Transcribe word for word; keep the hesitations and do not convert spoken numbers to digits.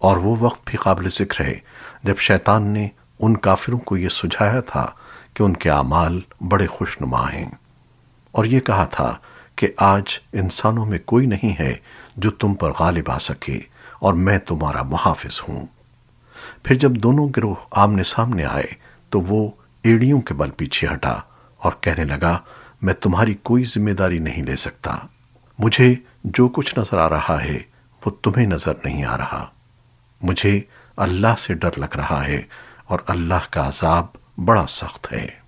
और वो वक्त भी काबिल जिक्र है जब शैतान ने उन काफिरों को ये सुझाया था कि उनके आमाल बड़े खुशनुमा हैं और ये कहा था कि आज इंसानों में कोई नहीं है जो तुम पर गालिब आ सके और मैं तुम्हारा मुहाफिज हूं। फिर जब दोनों गिरोह आमने सामने आए तो वो एड़ियों के बल पीछे हटा और कहने लगा, मैं तुम्हारी कोई जिम्मेदारी नहीं ले सकता। मुझे जो कुछ नजर आ रहा है वो तुम्हें नजर नहीं आ रहा। मुझे अल्लाह से डर लग रहा है और अल्लाह का अजाब बड़ा सख्त है।